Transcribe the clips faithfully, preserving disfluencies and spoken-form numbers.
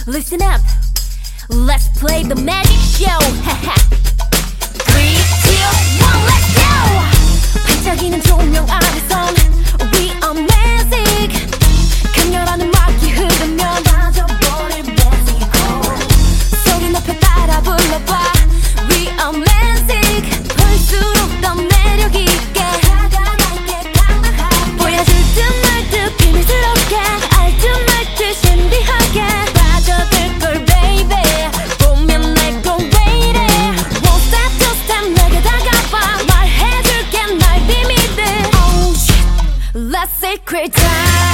Listen up, let's play the magic show. three, two, one, let's go. 반짝이는 조명 아래선 we are magic. 강렬한 음악이 흐르면 빠져버릴 magical. 소리 높여 따라 불러봐. We are magic. 볼수록 더 매력 있게 다가갈게 강력하게. 보여줄 듯 말 듯 비밀스럽게 알 듯 말 듯 신비하게 빠져들 걸 baby. 보면 날 꼭 wait it. Won't stop to stop 내게 다가와 말해줄게 날 비밀들. Oh shit, let's secret time.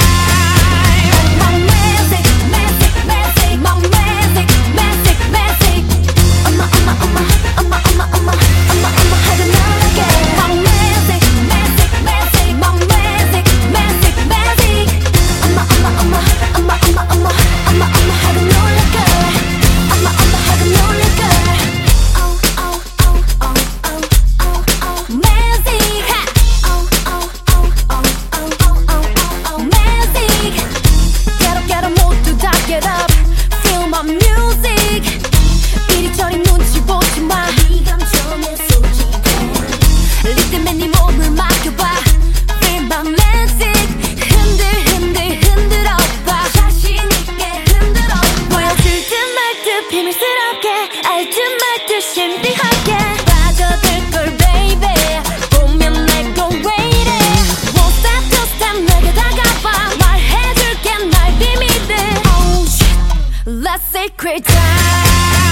My magic, magic, magic. My magic, magic, magic. 엄마 엄마 엄마 엄마 엄마 엄마 엄마 엄마 하고 놀게. My magic, magic, magic. My magic, magic, magic. 엄마 엄마 엄마 엄마 엄마 엄마 엄마 엄마 하고 놀게. 엄마 엄마 하고 놀게. Oh oh oh oh oh oh oh magic. Oh oh oh oh oh oh oh oh magic. Get up, get up, 모두 다 get up. Feel my music. 이리저리 눈치 보지 마. 네 감정에 솔직해. 리듬에 네 몸을 맡겨봐. Feel my magic. 흔들 흔들 흔들어봐. 자신 있게 흔들어. 보여줄 듯 말 듯 비밀스럽게 알 듯 말 듯 신비하게 빠져들 걸 baby. 보면 날 꼭 wait it. Won't stop to stop 내게 다가와 말해줄게 날 비밀들. Oh shit, let's secret time.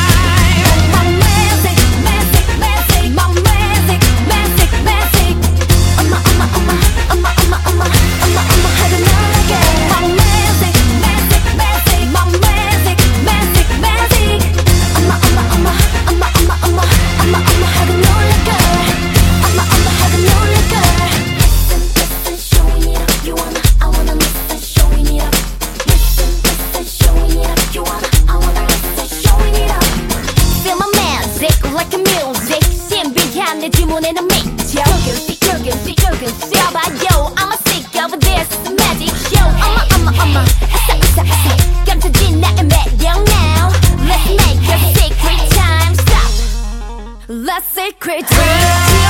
My magic, magic, magic. My magic, magic, magic. 엄마 엄마 엄마 엄마 엄마 엄마 엄마 엄마 하고 놀게. My magic, magic, magic. My magic, magic, magic. 엄마 엄마 엄마 엄마 엄마 엄마 엄마 엄마 하고 놀게. 엄마 엄마 하고 놀게. Listen, listen, showing it up. You wanna, I wanna listen, showing it up. Listen, listen, showing it up. You wanna, I wanna listen, showing it up. Feel my magic like a music. 신비한 내 주문에는 미쳐. 조금씩 조금씩 조금씩 펴봐요. I'm a sick of this magic show. 엄마 엄마 엄마 아싸 아싸 아싸 감춰진 나의 매력 now. Let's make a secret time stop. Let's secret time.